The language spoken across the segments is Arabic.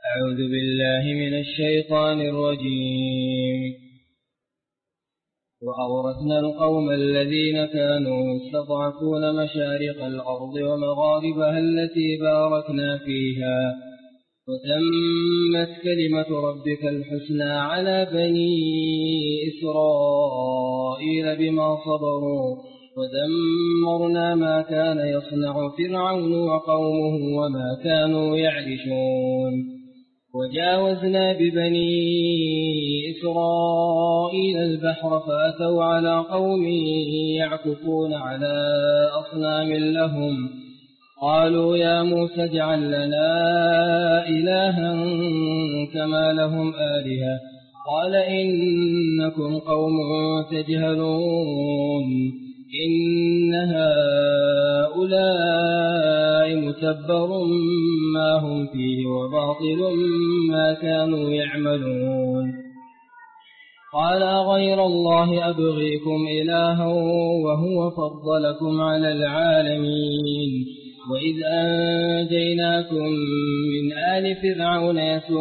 أعوذ بالله من الشيطان الرجيم. وأورثنا القوم الذين كانوا يستضعفون مشارق الأرض ومغاربها التي باركنا فيها وتمت كلمة ربك الحسنى على بني إسرائيل بما صبروا ودمرنا ما كان يصنع فرعون وقومه وما كانوا يعرشون. وجاوزنا ببني إسرائيل البحر فأتوا على قوم يعكفون على أصنام لهم قالوا يا موسى اجعل لنا إلها كما لهم آلهة قال إنكم قوم تجهلون إن هؤلاء متبر ما هم فيه وباطل ما كانوا يعملون. قال غير الله أبغيكم إلها وهو فضلكم على العالمين وإذ أنجيناكم من آل فرعون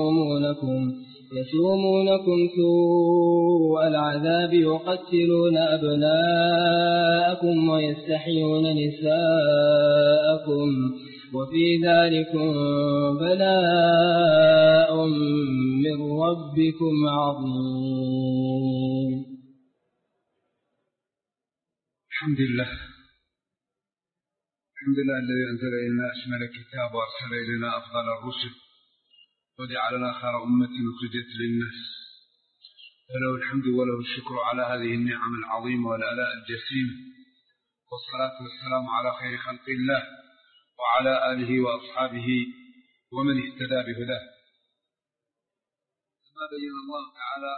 يسومونكم سوء العذاب يقتلون أبناءكم ويستحيون نساءكم وفي ذلكم بلاء من ربكم عظيم. الحمد لله الذي أنزل إلينا أشمل الكتاب وأرسل إلينا أفضل الرسل وجعلنا خير أمة أخرجت للناس فله الحمد وله الشكر على هذه النعم العظيمة والآلاء الجسيمة والصلاة والسلام على خير خلق الله وعلى آله وأصحابه ومن اهتدى بهداه. كما بين الله تعالى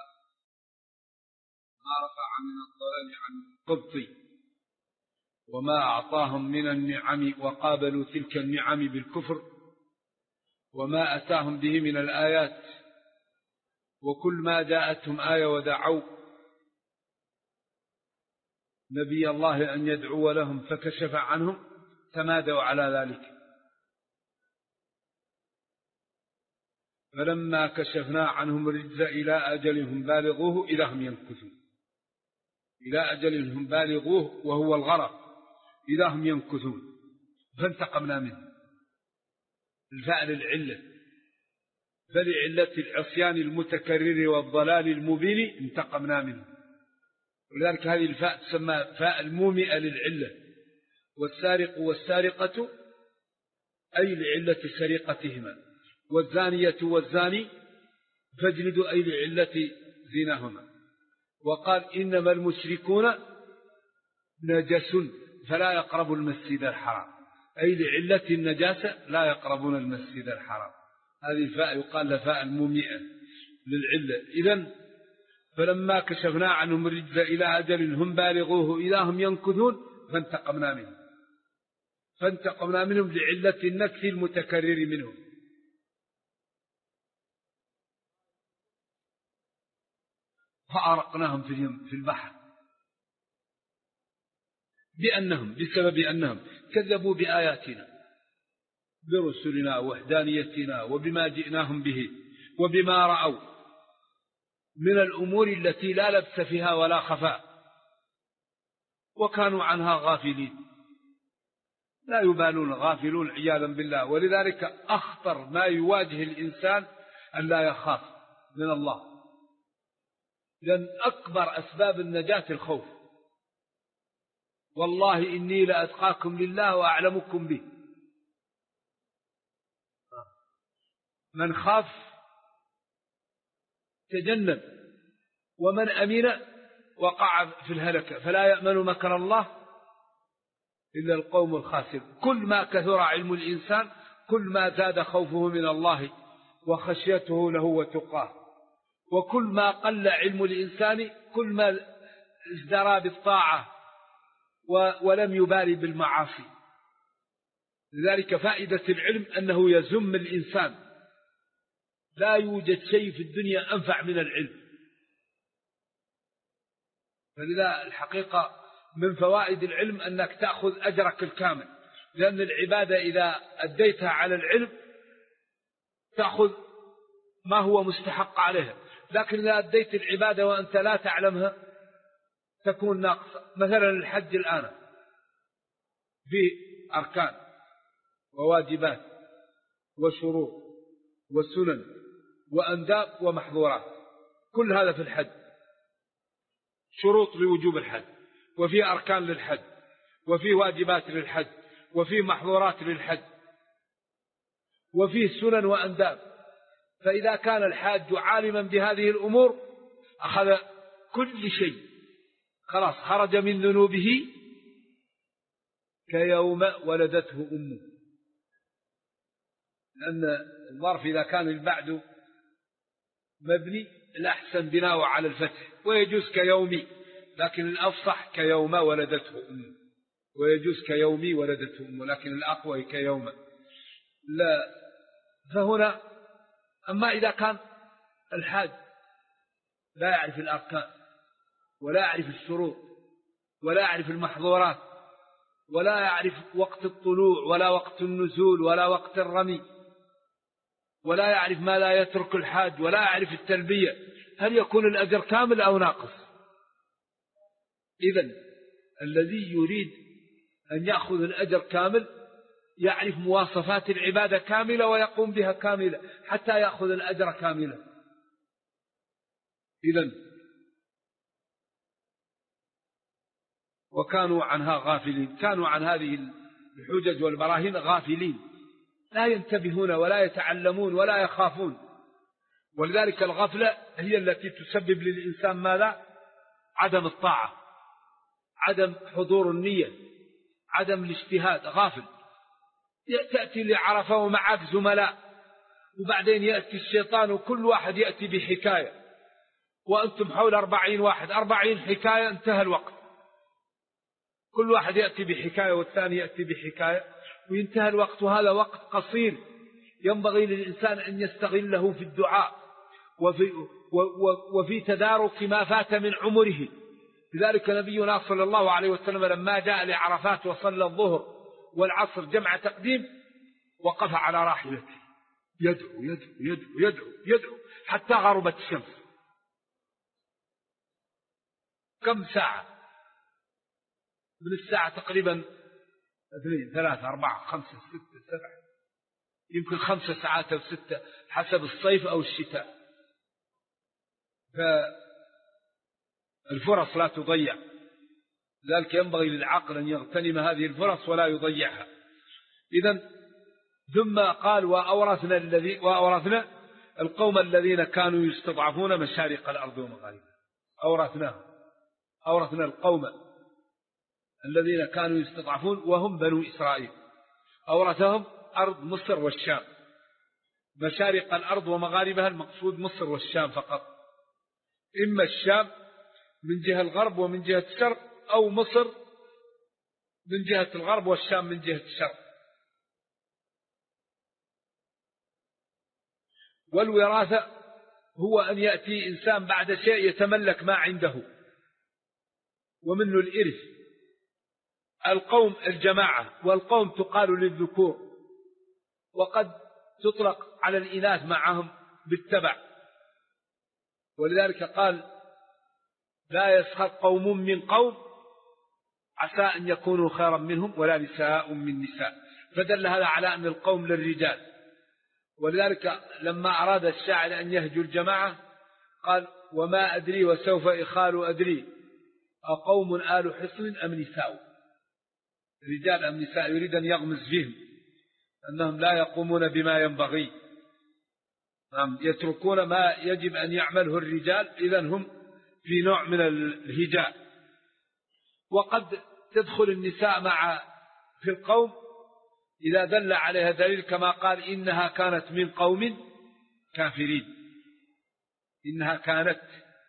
ما رفع من الضلال عن القبط وما أعطاهم من النعم وقابلوا تلك النعم بالكفر وما أتاهم به من الآيات وكل ما جاءتهم آية ودعوا نبي الله أن يدعو لهم فكشف عنهم تمادوا على ذلك. فلما كشفنا عنهم الرجز إلى أجل هم بالغوه إذا هم ينكثون إلى أجل هم بالغوه وهو الغرق إذا هم ينكثون فانتقمنا منه الفعل العلة فلعلة العصيان المتكرر والضلال المبين انتقمنا منه. ولذلك هذه الفاء تسمى فاء المومئة للعلة. والسارق والسارقة أي لعلة سرقتهما والزانية والزاني فاجلدوا أي لعلة زناهما. وقال إنما المشركون نجس فلا يقربوا المسجد الحرام أي لعلة النجاسة لا يقربون المسجد الحرام. هذه الفاء يقال لها فاء المومئة للعلة. إذن فلما كشفنا عنهم الرجز إلى أجل هم بالغوه إذا هم ينكثون فانتقمنا منهم لعلة النكث المتكرر منهم. فأرقناهم في البحر بسبب أنهم كذبوا بآياتنا برسلنا ووحدانيتنا وبما جئناهم به وبما رأوا من الأمور التي لا لبس فيها ولا خفاء وكانوا عنها غافلين لا يبالون غافلون عياذا بالله. ولذلك أخطر ما يواجه الإنسان أن لا يخاف من الله لأن أكبر أسباب النجاة الخوف. والله إني لأتقاكم لله وأعلمكم به. من خاف تجنب ومن أمن وقع في الهلكة. فلا يأمن مكر الله إلا القوم الخاسر. كل ما كثر علم الإنسان كل ما زاد خوفه من الله وخشيته له وتقاه. وكل ما قل علم الإنسان كل ما ازدرى بالطاعة ولم يبالي بالمعاصي. لذلك فائدة العلم أنه يزم الإنسان. لا يوجد شيء في الدنيا أنفع من العلم. فلذا الحقيقة من فوائد العلم أنك تأخذ أجرك الكامل. لأن العبادة إذا أديتها على العلم تأخذ ما هو مستحق عليها، لكن إذا أديت العبادة وأنت لا تعلمها تكون ناقصة. مثلا الحج الآن فيه أركان وواجبات وشروط وسنن وأنداب ومحظورات، كل هذا في الحج، شروط لوجوب الحج، وفي أركان للحج، وفي واجبات للحج، وفي محظورات للحج، وفي سنن وأنداب. فإذا كان الحاج عالما بهذه الأمور أخذ كل شيء، خلاص خرج من ذنوبه كيوم ولدته أمه. لأن الظرف إذا كان البعد مبني الأحسن بناء على الفتح، ويجوز كيومي، لكن الأفصح كيوم ولدته أمه، ويجوز كيومي ولدته أمه، لكن الأقوى كيوم. لا، فهنا أما إذا كان الحاج لا يعرف الأركان ولا يعرف الشروط ولا يعرف المحظورات ولا يعرف وقت الطلوع ولا وقت النزول ولا وقت الرمي ولا يعرف ما لا يترك الحاج ولا يعرف التلبية، هل يكون الأجر كامل أو ناقص؟ إذن الذي يريد أن يأخذ الأجر كامل يعرف مواصفات العبادة كاملة ويقوم بها كاملة حتى يأخذ الأجر كاملا. إذن وكانوا عنها غافلين، كانوا عن هذه الحجج والبراهين غافلين، لا ينتبهون ولا يتعلمون ولا يخافون. ولذلك الغفلة هي التي تسبب للإنسان ماذا؟ عدم الطاعة، عدم حضور النية، عدم الاجتهاد، غافل. تأتي لعرفة ومعك زملاء، وبعدين يأتي الشيطان وكل واحد يأتي بحكاية، وأنتم حول 40 واحد، 40 حكاية، انتهى الوقت. كل واحد يأتي بحكاية والثاني يأتي بحكاية وينتهى الوقت، وهذا وقت قصير ينبغي للإنسان أن يستغله في الدعاء وفي تدارك ما فات من عمره. لذلك نبينا صلى الله عليه وسلم لما جاء لعرفات وصلى الظهر والعصر جمع تقديم وقف على راحلته يدعو يدعو يدعو يدعو يدعو حتى غربت الشمس. كم ساعة؟ من الساعة تقريبا 2 3 4 5 6 7، يمكن 5 ساعات أو 6 حسب الصيف أو الشتاء. فالفرص لا تضيع، ذلك ينبغي للعقل أن يغتنم هذه الفرص ولا يضيعها. إذن ثم قال وأورثنا القوم الذين كانوا يستضعفون مشارق الأرض ومغاربها. أورثنا القوم الذين كانوا يستضعفون وهم بنو إسرائيل، أورثهم أرض مصر والشام. مشارق الأرض ومغاربها المقصود مصر والشام فقط، إما الشام من جهة الغرب ومن جهة الشرق، أو مصر من جهة الغرب والشام من جهة الشرق. والوراثة هو أن يأتي إنسان بعد شيء يتملك ما عنده، ومنه الإرث. القوم الجماعة، والقوم تقال للذكور، وقد تطلق على الإناث معهم بالتبع. ولذلك قال لا يسخر قوم من قوم عسى أن يكونوا خيرا منهم ولا نساء من نساء، فدل هذا على أن القوم للرجال. ولذلك لما أراد الشاعر أن يهجو الجماعة قال وما أدري وسوف إخال أدري أقوم آل حصن أم نساء، رجال أم نساء، يريد أن يغمز فيهم أنهم لا يقومون بما ينبغي، يتركون ما يجب أن يعمله الرجال، إذن هم في نوع من الهجاء. وقد تدخل النساء في القوم إذا دل عليها دليل، كما قال إنها كانت من قوم كافرين، إنها كانت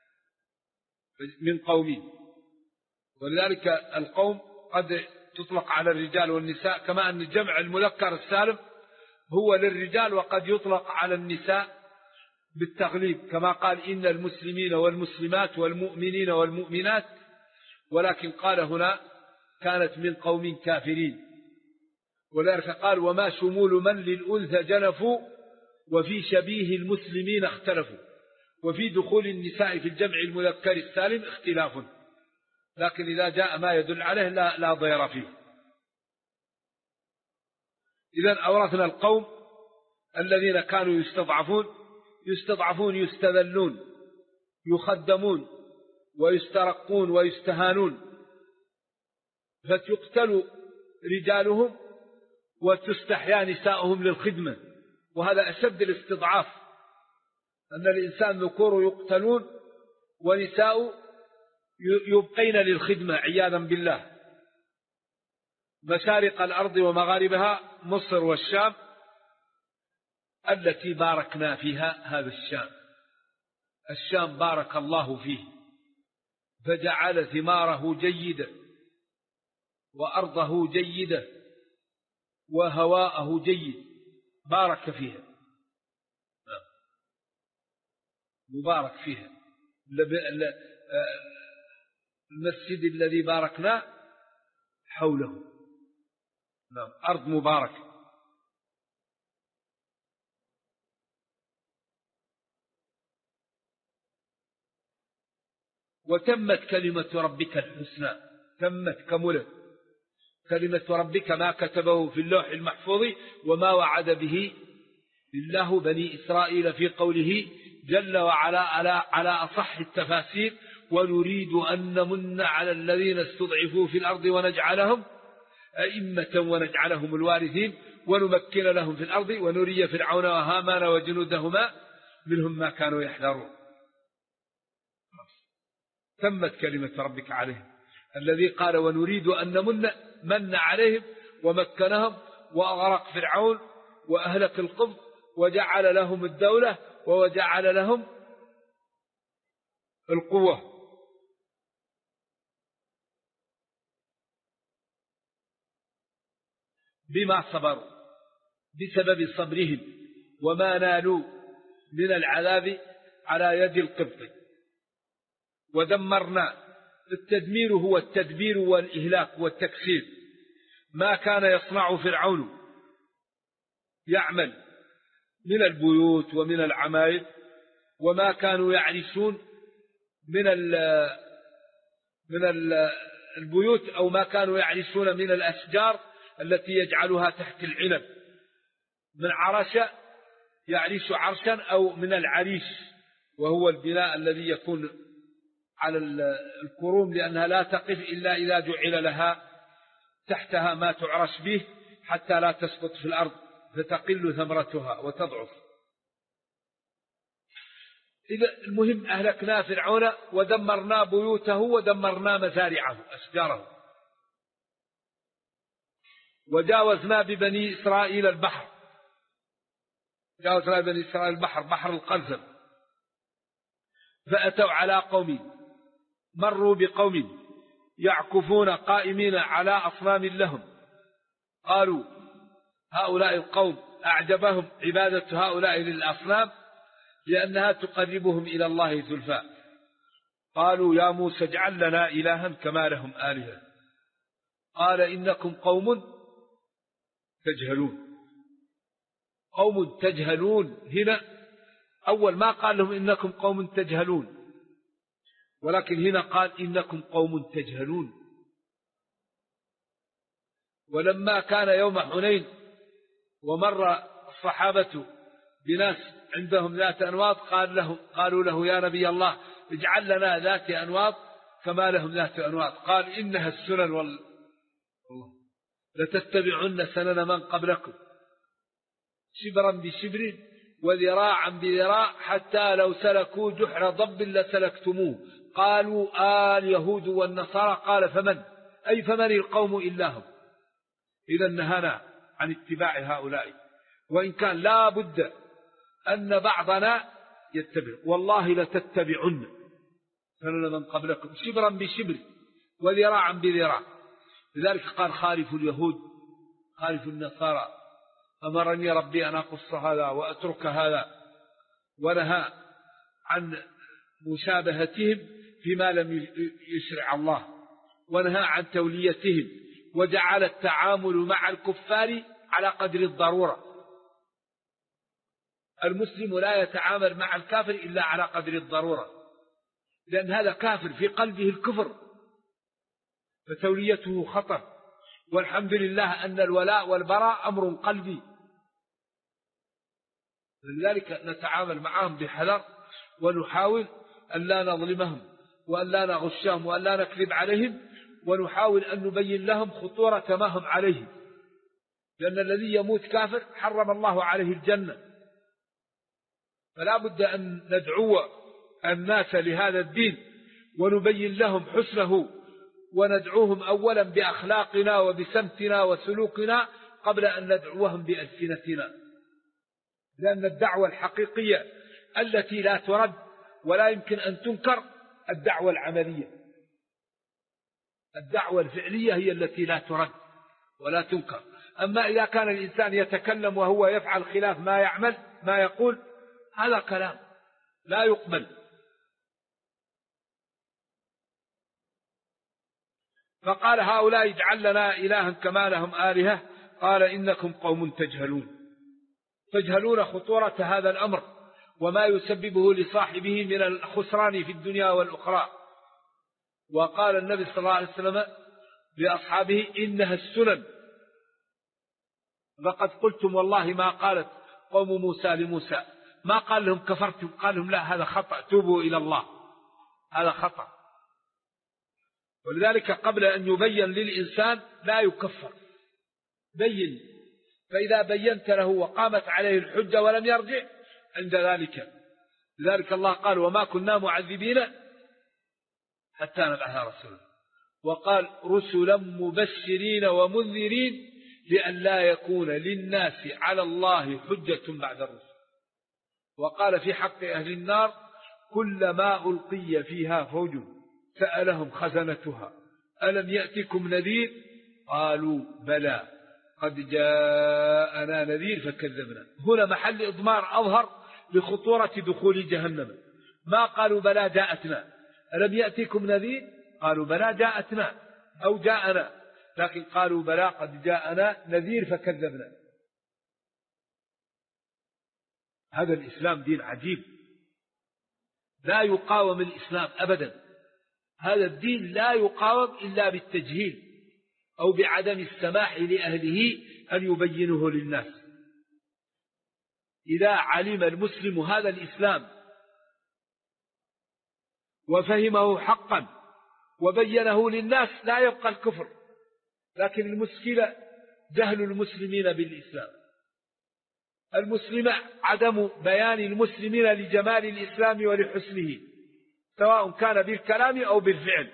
من قوم. ولذلك القوم قد تطلق على الرجال والنساء، كما أن جمع المذكر السالم هو للرجال وقد يطلق على النساء بالتغليب، كما قال إن المسلمين والمسلمات والمؤمنين والمؤمنات، ولكن قال هنا كانت من قوم كافرين. ولذلك قال وما شمول من للأنثى جنفوا وفي شبيه المسلمين اختلفوا، وفي دخول النساء في الجمع المذكر السالم اختلاف، لكن إذا جاء ما يدل عليه لا ضير فيه. إذن أورثنا القوم الذين كانوا يستضعفون يستذلون يخدمون ويسترقون ويستهانون، فتقتل رجالهم وتستحيا نساؤهم للخدمة، وهذا أشد الاستضعاف، أن الإنسان ذكور يقتلون ونساء يبقين للخدمة عياذا بالله. مشارق الأرض ومغاربها مصر والشام التي باركنا فيها، هذا الشام بارك الله فيه فجعل ثماره جيدة وأرضه جيدة وهواءه جيد، بارك فيها، مبارك فيها. المسجد الذي باركنا حوله، أرض مباركة. وتمت كلمة ربك الحسنى، تمت كملت كلمة ربك ما كتبه في اللوح المحفوظ وما وعد به الله بني إسرائيل في قوله جل وعلا على أصح التفاسير: ونريد أن نمن على الذين استضعفوا في الأرض ونجعلهم أئمة ونجعلهم الوارثين ونمكن لهم في الأرض ونري فرعون وهامان وجنودهما منهم ما كانوا يحذرون. تمت كلمة ربك عليهم، الذي قال ونريد أن من عليهم ومكنهم وأغرق فرعون وأهلك القبط وجعل لهم الدولة وجعل لهم القوة. بما صبروا، بسبب صبرهم وما نالوا من العذاب على يد القبط. ودمرنا، التدمير هو التدبير والإهلاك والتكسير. ما كان يصنع فرعون يعمل من البيوت ومن العماير، وما كانوا يعرشون من البيوت، أو ما كانوا يعرشون من الأشجار التي يجعلها تحت العنب، من عرش يعرش عرشا، أو من العريش وهو البناء الذي يكون على الكروم، لأنها لا تقف إلا إذا جعل لها تحتها ما تعرش به حتى لا تسقط في الأرض فتقل ثمرتها وتضعف. إذا المهم أهلكنا فرعون ودمرنا بيوته ودمرنا مزارعه أشجاره. وجاوزنا ببني إسرائيل البحر، جاوزنا ببني إسرائيل البحر، بحر القلزم، فأتوا على قوم، مروا بقوم يعكفون قائمين على أصنام لهم، قالوا هؤلاء القوم أعجبهم عبادة هؤلاء للأصنام لأنها تقربهم إلى الله زلفى. قالوا يا موسى اجعل لنا إلها كما لهم آلهة. قال إنكم قوم تجهلون. قوم تجهلون هنا، أول ما قال لهم إنكم قوم تجهلون، ولكن هنا قال إنكم قوم تجهلون. ولما كان يوم حنين ومر الصحابة بناس عندهم ذات أنواط قالوا له يا نبي الله اجعل لنا ذات أنواط كما لهم ذات أنواط. قال إنها السنن لتتبعن سنن من قبلكم شبرا بشبر وذراعا بذراع حتى لو سلكوا جحر ضب لسلكتموه. قالوا اليهود والنصارى. قال فمن القوم إلا هم. إذا نهانا عن اتباع هؤلاء، وإن كان لا بد أن بعضنا يتبع. والله لتتبعن سنن من قبلكم شبرا بشبر وذراعا بذراع. لذلك قال خالف اليهود خالف النصارى، أمرني ربي أن أقص هذا وأترك هذا، ونهى عن مشابهتهم فيما لم يشرع الله، ونهى عن توليتهم، وجعل التعامل مع الكفار على قدر الضرورة. المسلم لا يتعامل مع الكافر إلا على قدر الضرورة، لأن هذا كافر في قلبه الكفر، فتوليته خطر. والحمد لله أن الولاء والبراء أمر قلبي، لذلك نتعامل معهم بحذر، ونحاول أن لا نظلمهم وأن لا نغشهم وأن لا نكذب عليهم، ونحاول أن نبين لهم خطورة ما هم عليه، لأن الذي يموت كافر حرم الله عليه الجنة. فلا بد أن ندعو الناس لهذا الدين ونبين لهم حسنه، وندعوهم أولا بأخلاقنا وبسمتنا وسلوكنا قبل أن ندعوهم بألسنتنا، لأن الدعوة الحقيقية التي لا ترد ولا يمكن أن تنكر الدعوة العملية. الدعوة الفعلية هي التي لا ترد ولا تنكر. أما إذا كان الإنسان يتكلم وهو يفعل خلاف ما يعمل ما يقول، هذا كلام لا يقبل. فقال هؤلاء اجعل لنا إلها كما لهم آلهة، قال إنكم قوم تجهلون خطورة هذا الأمر وما يسببه لصاحبه من الخسران في الدنيا والأخرى. وقال النبي صلى الله عليه وسلم لأصحابه إنها السنن، لقد قلتم والله ما قالت قوم موسى لموسى، ما قال لهم كفرتم، قال لهم لا هذا خطأ، توبوا إلى الله، هذا خطأ. ولذلك قبل أن يبين للإنسان لا يكفر، بين، فإذا بينت له وقامت عليه الحجة ولم يرجع عند ذلك. لذلك الله قال وما كنا معذبين حتى نبعث رسولا، وقال رسلا مبشرين ومنذرين لئلا يكون للناس على الله حجة بعد الرسل. وقال في حق أهل النار كلما ألقي فيها فوج سألهم خزنتها ألم يأتكم نذير قالوا بلى قد جاءنا نذير فكذبنا. هنا محل إضمار أظهر لخطورة دخول جهنم. ما قالوا بلى جاءتنا، ألم يأتكم نذير قالوا بلى جاءتنا أو جاءنا، لكن قالوا بلى قد جاءنا نذير فكذبنا. هذا الإسلام دين عجيب، لا يقاوم الإسلام أبدا. هذا الدين لا يقاوم إلا بالتجهيل أو بعدم السماح لأهله أن يبينه للناس. إذا علم المسلم هذا الإسلام وفهمه حقا وبينه للناس لا يبقى الكفر. لكن المشكلة جهل المسلمين بالإسلام. المسلم عدم بيان المسلمين لجمال الإسلام ولحسنه، سواء كان بالكلام أو بالفعل.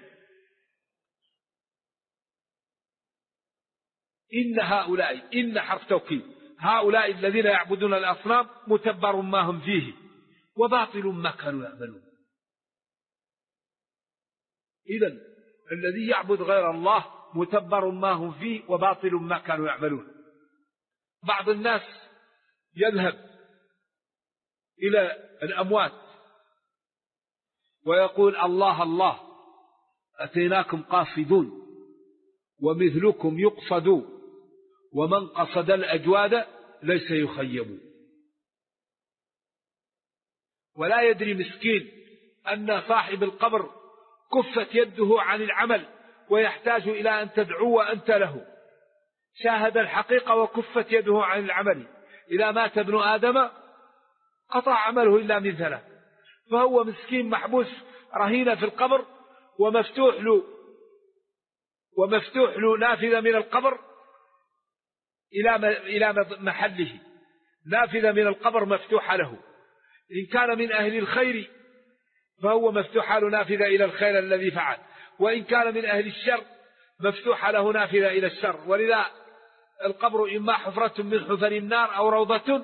إن هؤلاء، إن حرف توكيد، هؤلاء الذين يعبدون الأصنام متبر ما هم فيه وباطل ما كانوا يعملون. إذن الذي يعبد غير الله متبر ما هم فيه وباطل ما كانوا يعملون. بعض الناس يذهب إلى الأموات ويقول الله الله أتيناكم قاصدون ومثلكم يقصد ومن قصد الأجواد ليس يخيب. ولا يدري مسكين أن صاحب القبر كفت يده عن العمل ويحتاج إلى أن تدعو أنت له. شاهد الحقيقة وكفت يده عن العمل. إذا مات ابن آدم قطع عمله إلا من ثلاث، فهو مسكين محبوس رهين في القبر ومفتوح له نافذة من القبر إلى محله، نافذة من القبر مفتوحة له. إن كان من أهل الخير فهو مفتوح له نافذة إلى الخير الذي فعل، وإن كان من أهل الشر مفتوح له نافذة إلى الشر. ولذا القبر إما حفرة من حفر النار أو روضة.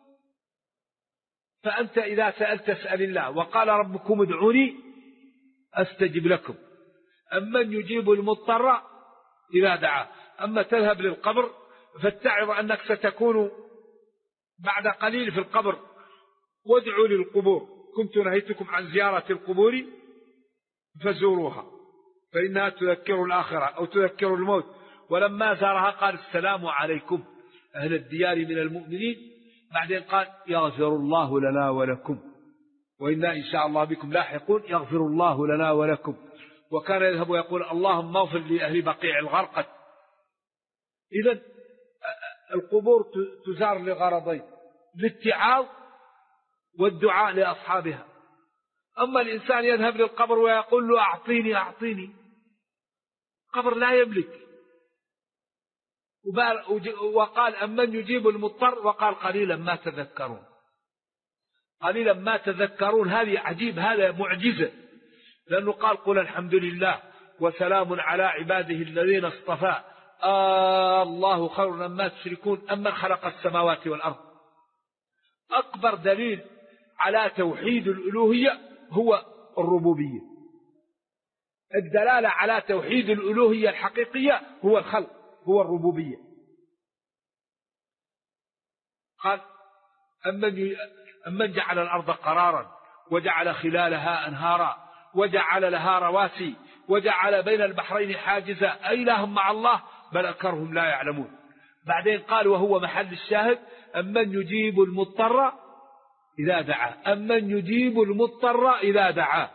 فأنت إذا سألت اسأل الله، وقال ربكم ادعوني أستجب لكم، أمن يجيب المضطر إذا دعاه. أما تذهب للقبر فاتعظ أنك ستكون بعد قليل في القبر، وادعوا للقبور، كنت نهيتكم عن زيارة القبور فزوروها فإنها تذكر الآخرة أو تذكر الموت. ولما زارها قال السلام عليكم أهل الديار من المؤمنين بعدين قال يغفر الله لنا ولكم وإنا إن شاء الله بكم لاحقون، يغفر الله لنا ولكم. وكان يذهب ويقول اللهم اغفر لأهل بقيع الغرقد. إذن القبور تزار لغرضين: للاتعاظ والدعاء لأصحابها. أما الإنسان يذهب للقبر ويقول له أعطيني أعطيني، قبر لا يملك. وقال أمن يجيب المضطر، وقال قليلا ما تذكرون. قليلا ما تذكرون هذه عجيب، هذا معجزة، لأنه قال قل الحمد لله وسلام على عباده الذين اصطفى الله خير مما تشركون أمن خلق السماوات والأرض. أكبر دليل على توحيد الألوهية هو الربوبية. الدلالة على توحيد الألوهية الحقيقية هو الخلق، هو الربوبية. قال أمن جعل الأرض قرارا وجعل خلالها أنهارا وجعل لها رواسي وجعل بين البحرين حاجزا أإله مع الله بل أكثرهم لا يعلمون. بعدين قال وهو محل الشاهد أمن يجيب المضطر إذا دعاه، أمن يجيب المضطر إذا دعاه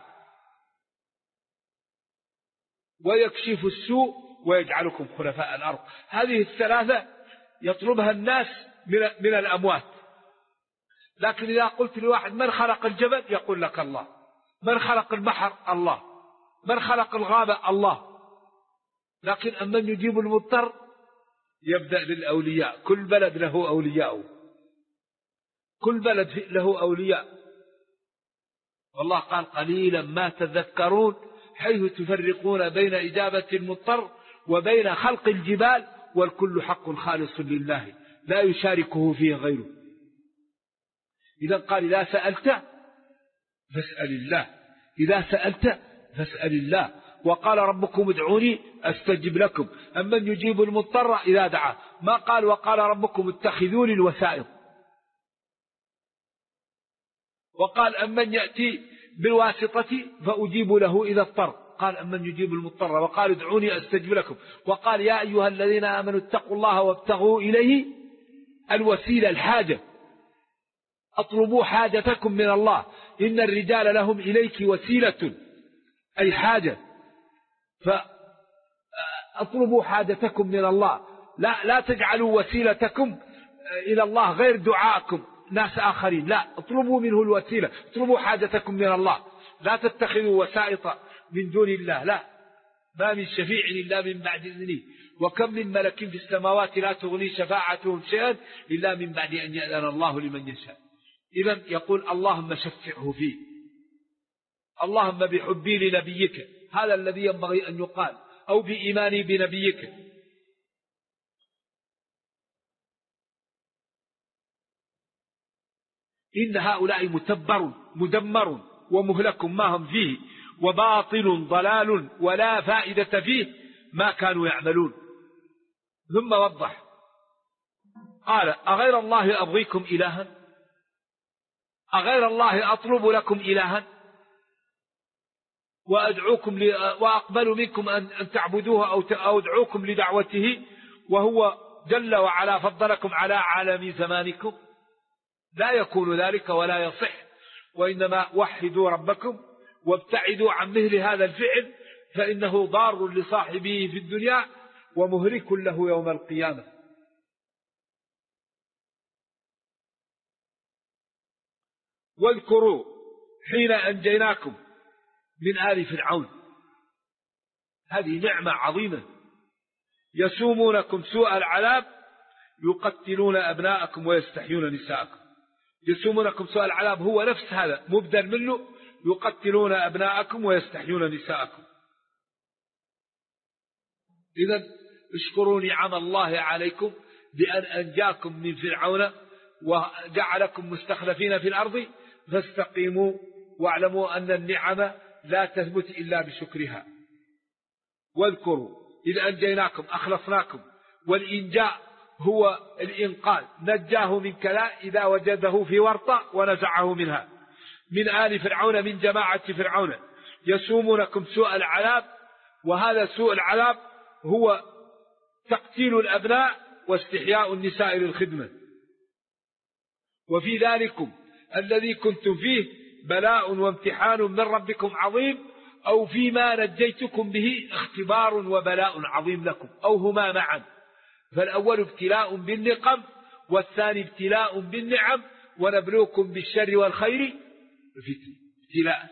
ويكشف السوء ويجعلكم خلفاء الأرض. هذه الثلاثة يطلبها الناس من الأموات. لكن إذا قلت لواحد من خلق الجبل يقول لك الله، من خلق البحر الله، من خلق الغابة الله. لكن أمن يجيب المضطر يبدأ للأولياء، كل بلد له أولياء، كل بلد له أولياء. والله قال قليلا ما تذكرون، حيث تفرقون بين إجابة المضطر وبين خلق الجبال، والكل حق خالص لله لا يشاركه فيه غيره. إذا قال إذا سألت فاسأل الله، إذا سألت فاسأل الله. وقال ربكم ادعوني أستجب لكم. أمن يجيب المضطر إذا دعاه، ما قال وقال ربكم اتخذوني الوسائط. وقال أمن يأتي بالواسطة فأجيب له إذا اضطر، قال أمن يجيب المضطر. وقال ادعوني أستجب لكم. وقال يا أيها الذين آمنوا اتقوا الله وابتغوا إليه الوسيلة، الحاجة، أطلبوا حاجتكم من الله، إن الرجال لهم إليك وسيلة أي حاجة، فأطلبوا حاجتكم من الله. لا تجعلوا وسيلتكم إلى الله غير دعاءكم ناس آخرين، لا، اطلبوا منه الوسيلة، اطلبوا حاجتكم من الله، لا تتخذوا وسائط من دون الله. لا، ما من شفيع إلا من بعد إذنه، وكم من ملك في السماوات لا تغني شفاعتهم شيئا إلا من بعد أن يأذن الله لمن يشاء. إذن يقول اللهم شفعه فيه، اللهم بحبي لنبيك، هذا الذي ينبغي أن يقال، أو بإيماني بنبيك. إن هؤلاء متبر مدمر ومهلك ما هم فيه، وباطل ضلال ولا فائدة فيه ما كانوا يعملون. ثم وضح قال أغير الله أبغيكم إلها، أغير الله أطلب لكم إلها وأدعوكم وأقبل منكم أن تعبدوه أو أدعوكم لدعوته، وهو جل وعلا فضلكم على عالم زمانكم؟ لا يكون ذلك ولا يصح. وإنما وحدوا ربكم وابتعدوا عن مثل هذا الفعل، فإنه ضار لصاحبه في الدنيا ومهلك له يوم القيامة. واذكروا حين أنجيناكم من آل فرعون، هذه نعمة عظيمة. يسومونكم سوء العذاب يقتلون أبناءكم ويستحيون نساءكم. يسومونكم سوء العذاب هو نفس هذا مبدل منه، يقتلون أبناءكم ويستحيون نساءكم. إذن اشكروا نعم الله عليكم بأن أنجاكم من فرعون وجعلكم مستخلفين في الأرض، فاستقيموا واعلموا أن النعم لا تثبت إلا بشكرها. واذكروا إذ أنجيناكم أخلصناكم، والإنجاء هو الإنقاذ، نجاه من كلاء إذا وجده في ورطة ونزعه منها، من آل فرعون، من جماعة فرعون. يسومونكم سوء العذاب، وهذا سوء العذاب هو تقتيل الأبناء واستحياء النساء للخدمة. وفي ذلكم الذي كنتم فيه بلاء وامتحان من ربكم عظيم، أو فيما نجيتكم به اختبار وبلاء عظيم لكم، أو هما معا. فالأول ابتلاء بالنقم، والثاني ابتلاء بالنعم، ونبلوكم بالشر والخير فتنة، ابتلاء.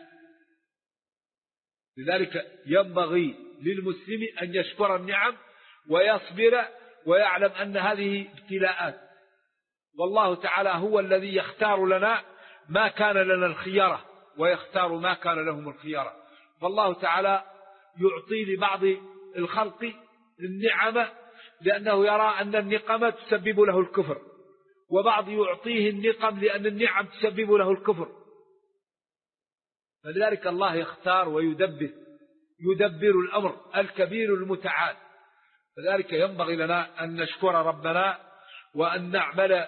لذلك ينبغي للمسلم أن يشكر النعم ويصبر ويعلم أن هذه ابتلاءات، والله تعالى هو الذي يختار لنا ما كان لنا الخيارة ويختار ما كان لهم الخيارة. فالله تعالى يعطي لبعض الخلق النعمة لأنه يرى أن النقمة تسبب له الكفر، وبعض يعطيه النقم لأن النعم تسبب له الكفر. فلذلك الله يختار ويدبر الأمر الكبير المتعال. فذلك ينبغي لنا أن نشكر ربنا وأن نعمل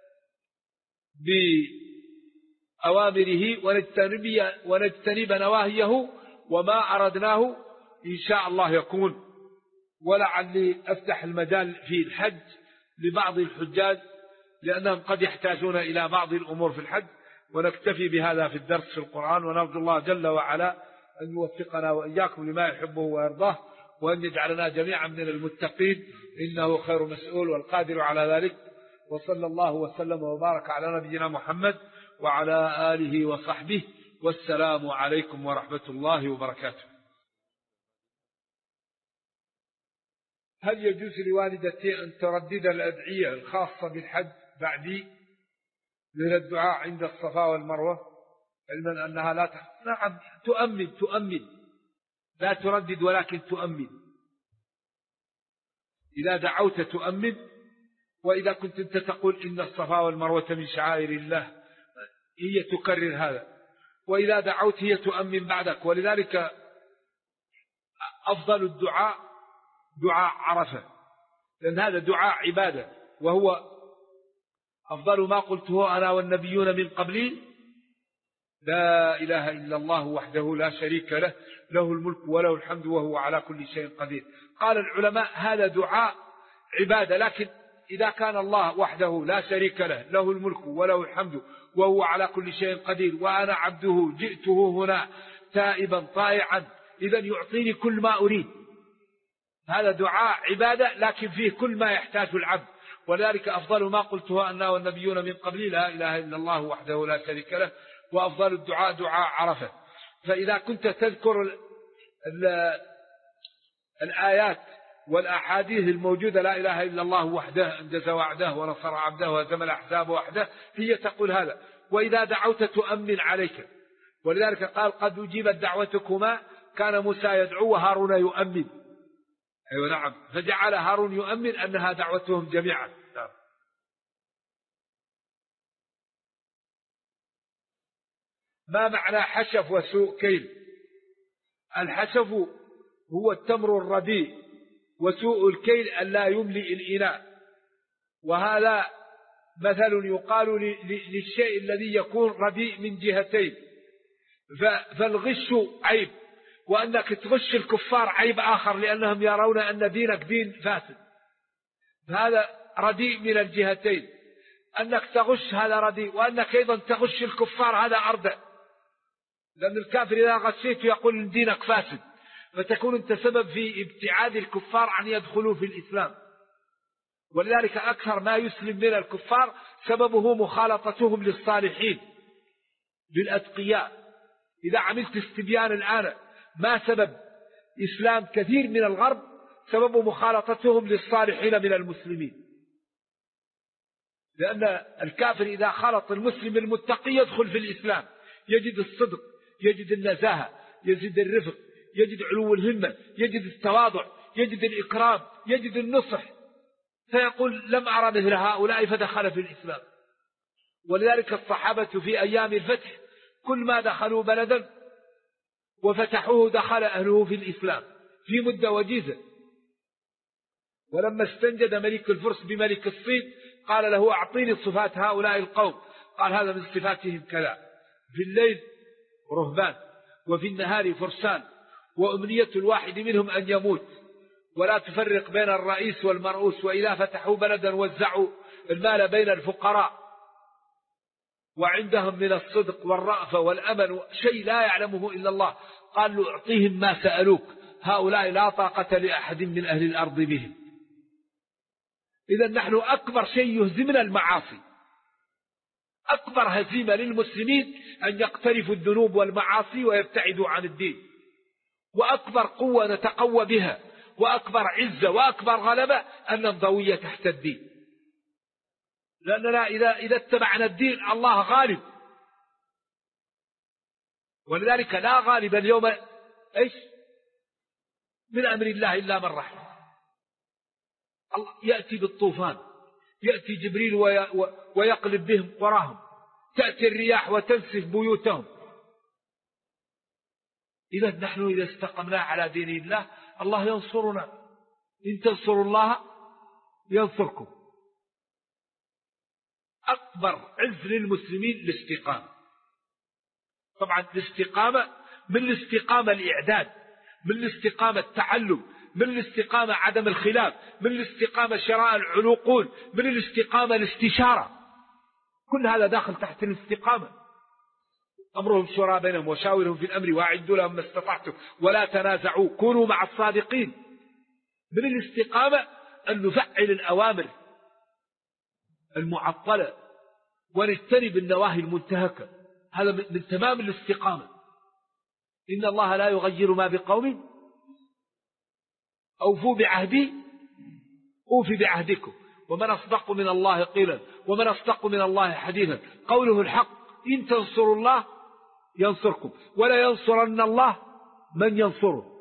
بأوامره ونجتنب نواهيه، وما أردناه إن شاء الله يكون. ولعلي أفتح المجال في الحج لبعض الحجاج لأنهم قد يحتاجون إلى بعض الأمور في الحج، ونكتفي بهذا في الدرس في القرآن، ونرجو الله جل وعلا أن يوفقنا وإياكم لما يحبه ويرضاه، وأن يجعلنا جميعا من المتقين، إنه خير مسؤول والقادر على ذلك. وصلى الله وسلم وبارك على نبينا محمد وعلى آله وصحبه، والسلام عليكم ورحمة الله وبركاته. هل يجوز لوالدتي أن تردد الأدعية الخاصة بالحج بعدي من الدعاء عند الصفا والمروة، علما أنها لا نعم تؤمن لا تردد ولكن تؤمن. إذا دعوت تؤمن، وإذا كنت أنت تقول إن الصفا والمروة من شعائر الله هي تكرر هذا، وإذا دعوت هي تؤمن بعدك. ولذلك أفضل الدعاء دعاء عرفة، لأن هذا دعاء عبادة، وهو أفضل ما قلته أنا والنبيون من قبلي لا إله إلا الله وحده لا شريك له، له الملك وله الحمد وهو على كل شيء قدير. قال العلماء هذا دعاء عبادة، لكن إذا كان الله وحده لا شريك له، له الملك وله الحمد وهو على كل شيء قدير، وأنا عبده جئته هنا تائبا طائعا، إذن يعطيني كل ما أريد. هذا دعاء عبادة لكن فيه كل ما يحتاج العبد. ولذلك أفضل ما قلته أنا والنبيون من قبلي لا إله إلا الله وحده لا شريك له، وأفضل الدعاء دعاء عرفة. فإذا كنت تذكر الآيات والأحاديث الموجودة لا إله إلا الله وحده أنجز وعده ونصر عبده وهزم الأحزاب وحده، هي تقول هذا. وإذا دعوت تؤمن عليك، ولذلك قال قد أجيبت دعوتكما، كان موسى يدعو وهارون يؤمن. أيوة نعم، فجعل هارون يؤمن أنها دعوتهم جميعا. نعم. ما معنى حشف وسوء كيل؟ الحشف هو التمر الرديء، وسوء الكيل ألا يملئ الإناء. وهذا مثل يقال للشيء الذي يكون رديء من جهتين. فالغش عيب، وأنك تغش الكفار عيب آخر، لأنهم يرون أن دينك دين فاسد. فهذا رديء من الجهتين، أنك تغش هذا رديء، وأنك أيضا تغش الكفار هذا أردأ، لأن الكافر إذا غشيت يقول إن دينك فاسد، فتكون أنت سبب في ابتعاد الكفار عن يدخلوا في الإسلام. ولذلك أكثر ما يسلم من الكفار سببه مخالطتهم للصالحين للأتقياء. إذا عملت استبيان الآن ما سبب إسلام كثير من الغرب، سبب مخالطتهم للصالحين من المسلمين. لأن الكافر إذا خلط المسلم المتقي يدخل في الإسلام، يجد الصدق، يجد النزاهة، يجد الرفق، يجد علو الهمة، يجد التواضع، يجد الإكرام، يجد النصح، فيقول لم أرى مثل هؤلاء، فدخل في الإسلام. ولذلك الصحابة في أيام الفتح كل ما دخلوا بلدا وفتحوه دخل أهله في الإسلام في مدة وجيزة. ولما استنجد ملك الفرس بملك الصين قال له أعطيني صفات هؤلاء القوم، قال هذا من صفاتهم كذا: في الليل رهبان، وفي النهار فرسان، وأمنية الواحد منهم أن يموت، ولا تفرق بين الرئيس والمرؤوس، وإذا فتحوا بلدا وزعوا المال بين الفقراء. وعندهم من الصدق والرأفة والأمل شيء لا يعلمه إلا الله. قال له اعطيهم ما سألوك، هؤلاء لا طاقة لأحد من أهل الأرض بهم. إذا نحن أكبر شيء يهزمنا المعاصي، أكبر هزيمة للمسلمين أن يقترفوا الذنوب والمعاصي ويبتعدوا عن الدين، وأكبر قوة نتقوى بها وأكبر عزة وأكبر غلبة أن ننضوي تحت الدين، لأننا إذا اتبعنا الدين الله غالب. ولذلك لا غالب اليوم إيش من أمر الله إلا من رحم. الله يأتي بالطوفان، يأتي جبريل ويقلب بهم قراهم، تأتي الرياح وتنسف بيوتهم. إذا نحن إذا استقمنا على دين الله الله ينصرنا، إن تنصروا الله ينصركم. أكبر عز للمسلمين الاستقامة. طبعا الاستقامة من الاستقامة الإعداد، من الاستقامة التعلم، من الاستقامة عدم الخلاف، من الاستقامة شراء العلوقون، من الاستقامة الاستشارة، كل هذا داخل تحت الاستقامة. أمرهم شورى بينهم وشاورهم في الأمر وأعدوا لهم ما استطعتم ولا تنازعوا كونوا مع الصادقين. من الاستقامة أن نفعل الأوامر المعطلة ونجتنب النواهي المنتهكة، هذا من تمام الاستقامة. إن الله لا يغير ما بقوم أوفوا بعهدي أوفي بعهدكم ومن أصدق من الله قيلا ومن أصدق من الله حديثا، قوله الحق. إن تنصروا الله ينصركم ولا ينصرن الله من ينصره.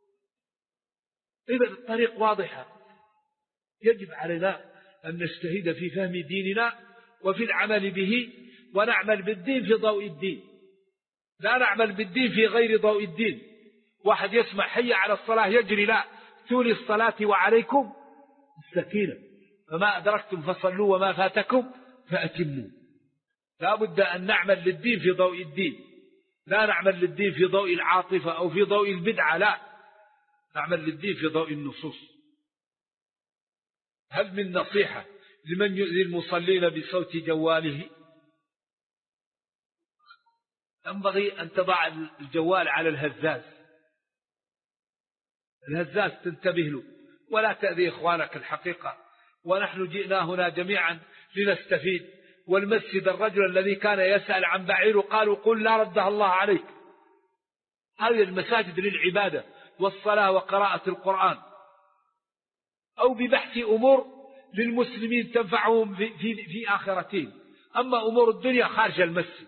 إذا الطريق واضحة، يجب علينا أن نجتهد في فهم ديننا وفي العمل به، ونعمل بالدين في ضوء الدين، لا نعمل بالدين في غير ضوء الدين. واحد يسمع حي على الصلاة يجري، لا، تولي الصلاة وعليكم السكينة، فما أدركتم فصلوا وما فاتكم فأتموا. لا بد أن نعمل للدين في ضوء الدين، لا نعمل للدين في ضوء العاطفة أو في ضوء البدعة، لا، نعمل للدين في ضوء النصوص. هل من نصيحة لمن يؤذي المصلين بصوت جواله؟ ينبغي أن تضع الجوال على الهزاز، الهزاز تنتبه له ولا تأذي إخوانك الحقيقة. ونحن جئنا هنا جميعا لنستفيد. والمسجد الرجل الذي كان يسأل عن بعير قالوا قل لا ردها الله عليك. هذه المساجد للعبادة والصلاة وقراءة القرآن، أو ببحث أمور للمسلمين تنفعهم في آخرتهم. أما أمور الدنيا خارج المسجد.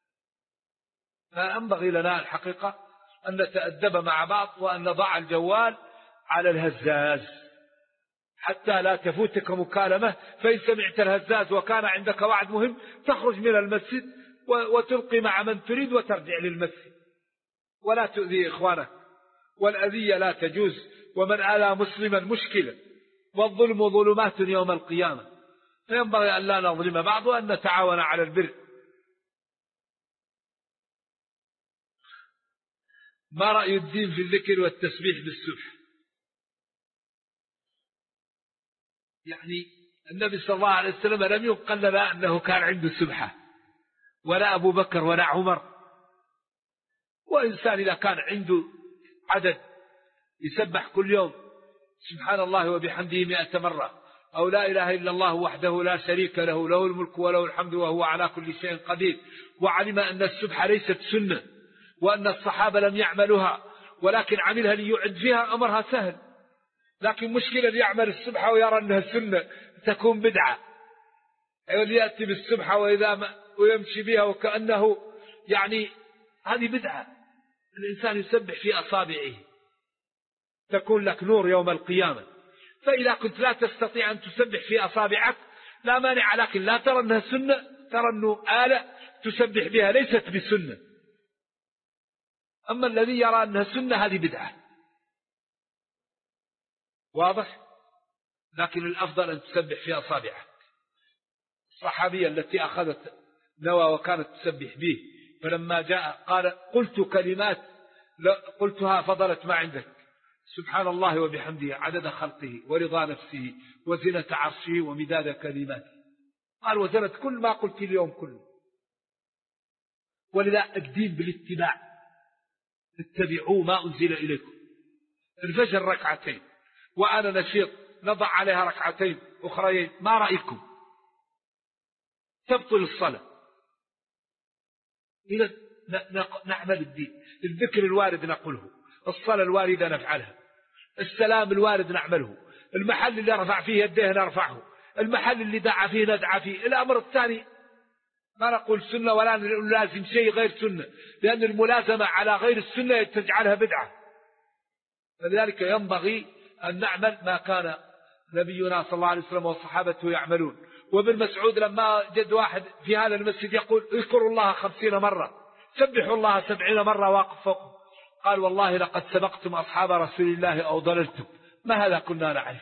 فأنبغي لنا الحقيقة أن نتأدب مع بعض وأن نضع الجوال على الهزاز حتى لا تفوتك مكالمة. فإن سمعت الهزاز وكان عندك وعد مهم تخرج من المسجد وتلقي مع من تريد وترجع للمسجد، ولا تؤذي إخوانك. والأذية لا تجوز، ومن آذى مسلما مشكلة، والظلم ظلمات يوم القيامة. فينبغي أن لا نظلم بعض وأن نتعاون على البر. ما رأي الدين في الذكر والتسبيح بالسبح؟ يعني النبي صلى الله عليه وسلم لم يقل لنا أنه كان عنده سبحة، ولا أبو بكر ولا عمر. وإنسان إذا كان عنده عدد يسبح كل يوم سبحان الله وبحمده 100 مرة، أو لا إله إلا الله وحده لا شريك له له الملك وله الحمد وهو على كل شيء قدير، وعلم أن السبحة ليست سنة وأن الصحابة لم يعملوها ولكن عملها ليعد فيها، أمرها سهل. لكن مشكلة يعمل السبحة ويرى أنها سنة تكون بدعة، يأتي بالسبحة ويمشي بها وكأنه يعني هذه بدعة. الإنسان يسبح في أصابعه تكون لك نور يوم القيامة. فإذا كنت لا تستطيع أن تسبح في أصابعك لا مانع، لكن لا ترى أنها سنة، ترى أنه آلة تسبح بها ليست بسنة. أما الذي يرى أنها سنة هذه بدعة. واضح؟ لكن الأفضل أن تسبح في أصابعك. الصحابية التي أخذت نوى وكانت تسبح به، فلما جاء قال قلت كلمات قلتها فضلت ما عندك، سبحان الله وبحمده عدد خلقه ورضا نفسه وزنة عرشه ومداد كلماته. قال وزنت كل ما قلت اليوم كله. ولذا الدين بالاتباع، اتبعوا ما أنزل إليكم. الفجر ركعتين وأنا نشيط نضع عليها ركعتين أخرين، ما رأيكم؟ تبطل الصلاة. إذا نعمل الدين، الذكر الوارد نقوله، الصلاة الواردة نفعلها، السلام الوارد نعمله، المحل اللي رفع فيه يديه نرفعه، المحل اللي دعا فيه ندعى فيه. الأمر الثاني ما نقول سنة ولا نلازم شيء غير سنة، لأن الملازمة على غير السنة تجعلها بدعة. فلذلك ينبغي أن نعمل ما كان نبينا صلى الله عليه وسلم وصحابته يعملون. وابن مسعود لما جد واحد في هذا المسجد يقول اذكروا الله 50 مرة، سبحوا الله 70 مرة واقف فوق، قال والله لقد سبقتم أصحاب رسول الله أو ضللتم، ما هذا كنا نعرف.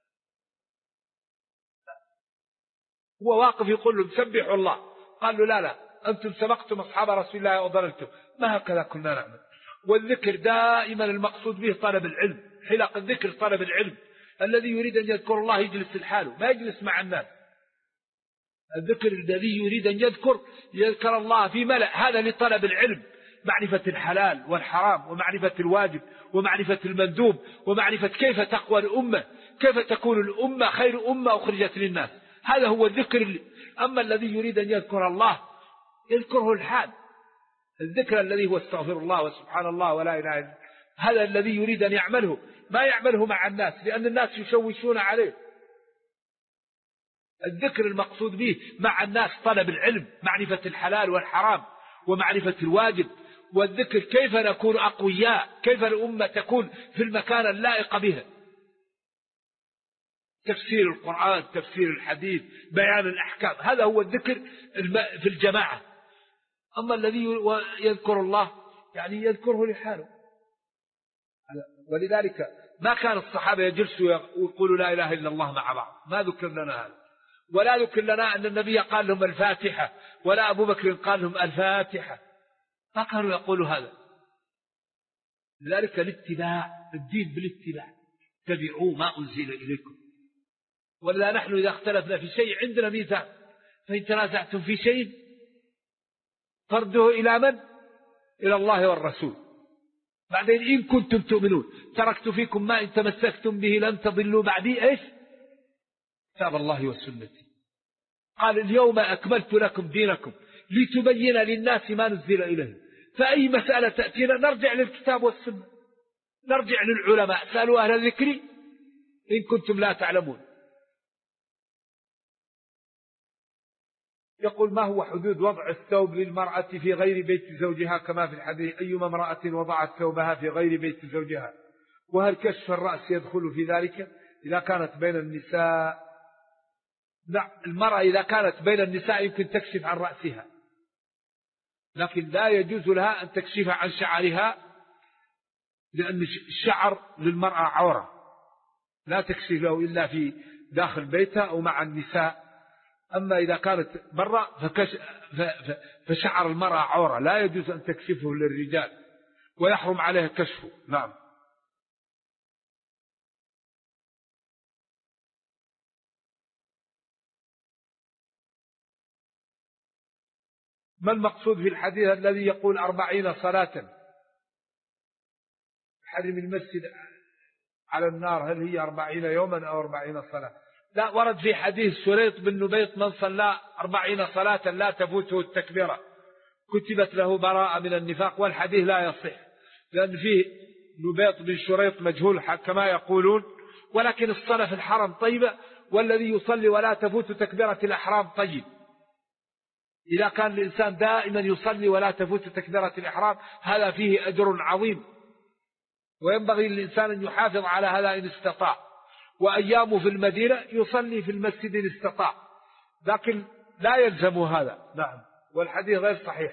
هو واقف يقول لهم سبحوا الله، قال له لا أنتم سبقتم أصحاب رسول الله أو ضللتم، ما هكذا كنا نعمل. والذكر دائما المقصود به طلب العلم، حلق الذكر طلب العلم. الذي يريد أن يذكر الله يجلس لحاله، ما يجلس مع الناس. الذكر الذي يريد أن يذكر الله في ملأ، هذا لطلب العلم، معرفة الحلال والحرام، ومعرفة الواجب، ومعرفة المندوب، ومعرفة كيف تقوى الأمة، كيف تكون الأمة خير أمة أخرجت للناس. هذا هو الذكر. أما الذي يريد أن يذكر الله يذكره الحال. الذكر الذي هو استغفر الله وسبحان الله ولا إله إلا، هذا الذي يريد أن يعمله، ما يعمله مع الناس، لأن الناس يشوشون عليه. الذكر المقصود به مع الناس طلب العلم، معرفة الحلال والحرام، ومعرفة الواجب. والذكر كيف نكون أقوياء، كيف الأمة تكون في المكان اللائق بها. تفسير القرآن، تفسير الحديث، بيان الأحكام، هذا هو الذكر في الجماعة. أما الذي يذكر الله يعني يذكره لحاله. ولذلك ما كان الصحابة يجلسوا ويقولوا لا إله إلا الله مع بعض، ما ذكر لنا هذا. ولا ذكر لنا أن النبي قال لهم الفاتحة، ولا أبو بكر قال لهم الفاتحة، ما كانوا يقولوا هذا. لذلك الاتباع، الدين بالاتباع، اتبعوا ما أنزل إليكم. ولذا نحن إذا اختلفنا في شيء عندنا ميثاق، فإن تنازعتم في شيء فرده إلى من؟ إلى الله والرسول. بعدين إن كنتم تؤمنون تركت فيكم ما إن تمسكتم به لن تضلوا بعدي إيش؟ كتاب الله وسنتي. قال اليوم أكملت لكم دينكم لتبين للناس ما نزل إليه. فأي مسألة تأتينا نرجع للكتاب والسنة، نرجع للعلماء، سألوا أهل الذكر إن كنتم لا تعلمون. يقول ما هو حدود وضع الثوب للمرأة في غير بيت زوجها كما في الحديث أيما امرأة وضعت ثوبها في غير بيت زوجها؟ وهل كشف الرأس يدخل في ذلك إذا كانت بين النساء؟ لا، المرأة إذا كانت بين النساء يمكن تكشف عن رأسها، لكن لا يجوز لها أن تكشف عن شعرها، لأن الشعر للمرأة عورة لا تكشف له إلا في داخل بيتها أو مع النساء. أما إذا كانت برا فشعر المرأة عورة لا يجوز أن تكشفه للرجال، ويحرم عليها كشفه. نعم. ما المقصود في الحديث الذي يقول 40 صلاة حرم المسجد على النار؟ هل هي 40 يوما أو 40 صلاة؟ لا، ورد في حديث شريط بن نبيط من صلى 40 صلاة لا تفوته التكبيرة كتبت له براءة من النفاق، والحديث لا يصح، لأن فيه نبيط بن شريط مجهول كما يقولون، ولكن الصلاة في الحرم طيبة، والذي يصلي ولا تفوت تكبيرة الإحرام طيب. إذا كان الإنسان دائما يصلي ولا تفوت تكبيرة الإحرام هذا فيه أجر عظيم، وينبغي للإنسان أن يحافظ على هذا إن استطاع. وأيامه في المدينة يصلي في المسجد إن استطاع، لكن لا يلزم هذا. نعم. والحديث غير صحيح.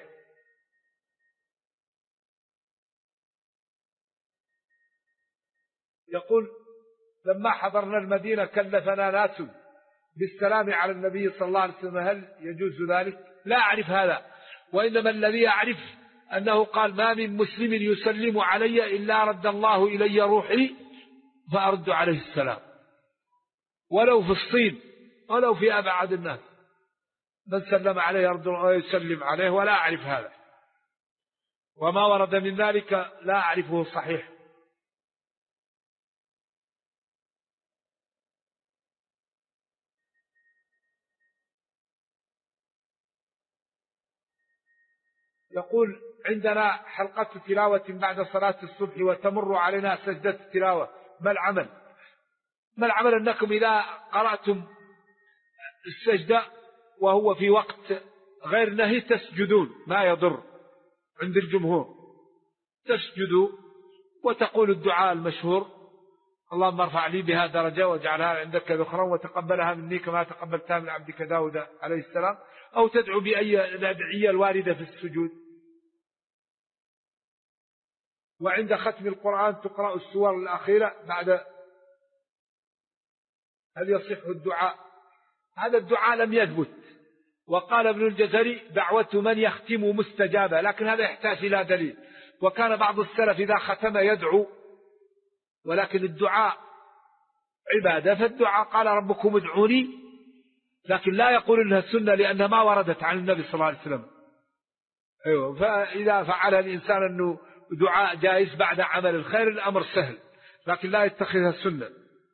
يقول لما حضرنا المدينة كلفنا ناس بالسلام على النبي صلى الله عليه وسلم، هل يجوز ذلك؟ لا أعرف هذا، وإنما الذي أعرف أنه قال ما من مسلم يسلم علي إلا رد الله إلي روحي فأرد عليه السلام، ولو في الصين ولو في أبعد الناس، من سلم عليه يرد ويسلم عليه، ولا أعرف هذا. وما ورد من ذلك لا أعرفه صحيح. يقول عندنا حلقة تلاوة بعد صلاة الصبح وتمر علينا سجدة التلاوة، ما العمل؟ ما العمل أنكم إذا قرأتم السجدة وهو في وقت غير نهي تسجدون، ما يضر عند الجمهور، تسجدوا وتقول الدعاء المشهور: اللهم ارفع لي بها درجة واجعلها عندك ذخرا وتقبلها مني كما تقبلتها من عبدك داود عليه السلام، أو تدعو بأي الأدعية الواردة في السجود. وعند ختم القرآن تقرأ السور الأخيرة بعد. هل يصح الدعاء؟ هذا الدعاء لم يثبت، وقال ابن الجزري: دعوة من يختم مستجابة، لكن هذا يحتاج إلى دليل. وكان بعض السلف إذا ختم يدعو، ولكن الدعاء عبادة، فالدعاء قال ربكم ادعوني، لكن لا يقول إنها السنة لأنها ما وردت عن النبي صلى الله عليه وسلم. أيوة، فإذا فعل الإنسان أنه دعاء جائز بعد عمل الخير الأمر سهل، لكن لا يتخذها السنة.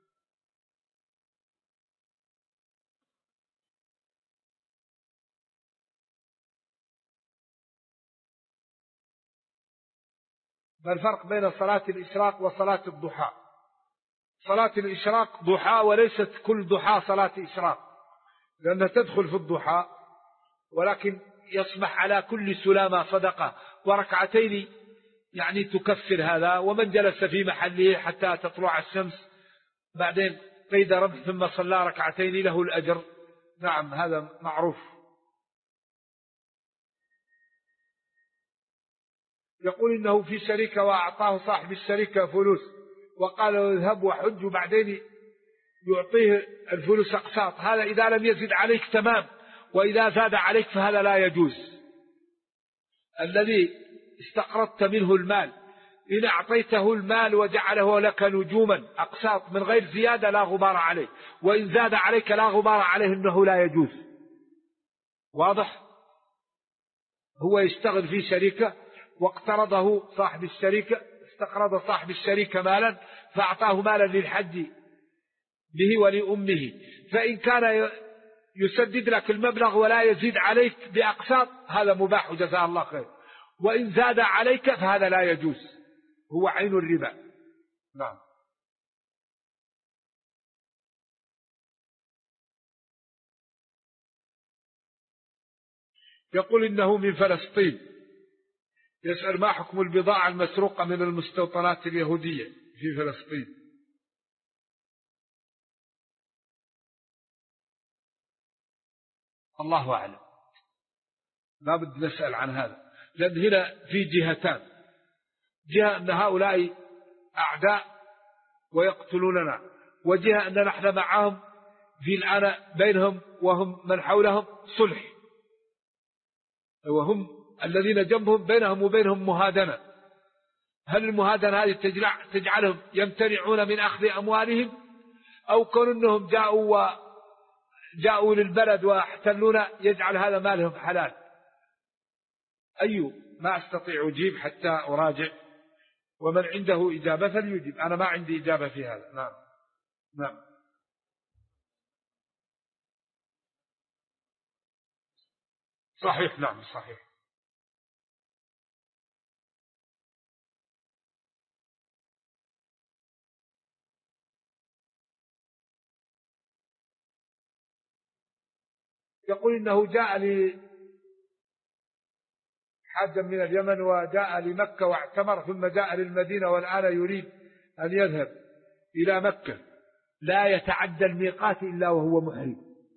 ما الفرق بين صلاة الإشراق وصلاة الضحى؟ صلاة الإشراق ضحى، وليست كل ضحى صلاة إشراق، لأنها تدخل في الضحى، ولكن يصبح على كل سلامة صدقة، وركعتين يعني تكفر هذا. ومن جلس في محله حتى تطلع الشمس بعدين قيد ربح ثم صلى ركعتين له الأجر. نعم، هذا معروف. يقول إنه في شركة وأعطاه صاحب الشركة فلوس وقال له اذهب وحج، وبعدين يعطيه الفلوس أقساط، هذا إذا لم يزد عليك تمام، وإذا زاد عليك فهذا لا يجوز. الذي استقرضت منه المال إن أعطيته المال وجعله لك نجوما أقساط من غير زيادة لا غبار عليه، وإن زاد عليك لا غبار عليه، إنه لا يجوز. واضح؟ هو يشتغل في شركة واقترضه صاحب الشركة، استقرض صاحب الشركة مالا فأعطاه مالا للحج به ولأمه، فإن كان يسدد لك المبلغ ولا يزيد عليك بأقساط هذا مباح جزاه الله خير، وإن زاد عليك فهذا لا يجوز، هو عين الربا. نعم. يقول إنه من فلسطين، يسأل ما حكم البضاعة المسروقة من المستوطنات اليهودية في فلسطين؟ الله أعلم، لا بد نسأل عن هذا، لأن هنا في جهتان: جهة أن هؤلاء أعداء ويقتلوننا، وجهة أن نحن معهم في الآن بينهم وهم من حولهم صلح، وهم الذين جنبهم بينهم وبينهم مهادنة. هل المهادنة هذه تجعلهم يمتنعون من أخذ أموالهم، أو كونهم جاءوا للبلد واحتلونا يجعل هذا مالهم حلال؟ ما أستطيع أجيب حتى أراجع، ومن عنده إجابة فليجيب، أنا ما عندي إجابة في هذا. نعم. نعم. صحيح. نعم صحيح. يقول إنه جاء لي حاجا من اليمن وجاء لمكة واعتمر، ثم جاء للمدينة والآن يريد أن يذهب إلى مكة، لا يتعدى الميقات إلا وهو محرم.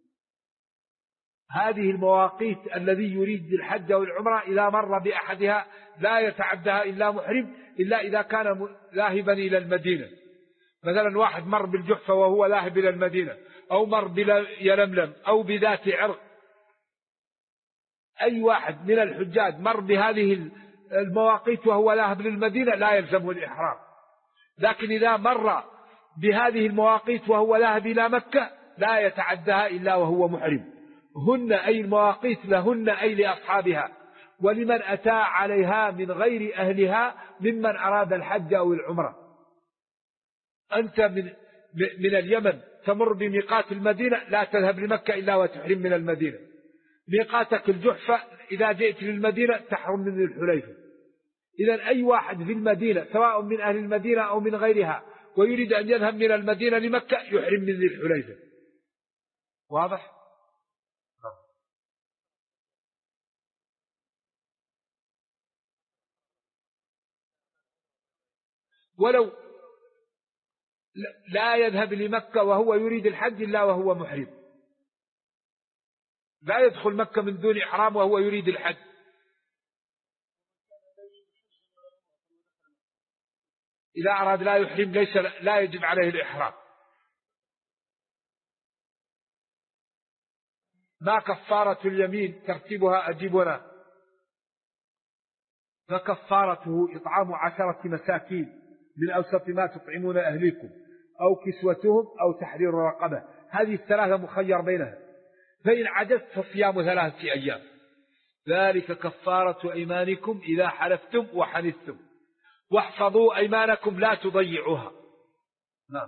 هذه المواقيت الذي يريد الحج والعمرة إذا مر بأحدها لا يتعدها إلا محرم، إلا إذا كان ذاهبا إلى المدينة. مثلا واحد مر بالجحفة وهو ذاهب إلى المدينة، أو مر بيلملم أو بذات عرق، أي واحد من الحجاج مر بهذه المواقيت وهو ذاهب للمدينة لا يلزمه الإحرام. لكن إذا مر بهذه المواقيت وهو ذاهب إلى مكة لا يتعدها إلا وهو محرم. هن أي المواقيت لهن أي لأصحابها، ولمن أتى عليها من غير أهلها ممن أراد الحج أو العمرة. أنت من اليمن تمر بميقات المدينة، لا تذهب لمكة إلا وتحرم من المدينة. ميقاتك الجحفة، إذا جئت للمدينة تحرم من ذي الحليفة. إذن أي واحد في المدينة سواء من أهل المدينة أو من غيرها ويريد أن يذهب من المدينة لمكة يحرم من ذي الحليفة. واضح؟ ولو لا يذهب لمكة وهو يريد الحج إلا وهو محرم، لا يدخل مكة من دون إحرام وهو يريد الحج. إذا أراد لا يحرم لا يجب عليه الإحرام. ما كفارة اليمين ترتيبها أجيبنا؟ فكفارته إطعام 10 مساكين من أوسط ما تطعمون أهليكم أو كسوتهم أو تحرير رقبة. هذه الثلاثة مخير بينها، فإن عجزت فصيام 3 أيام. ذلك كفارة أيمانكم إذا حلفتم وحنثتم واحفظوا أيمانكم لا تضيعوها. نعم.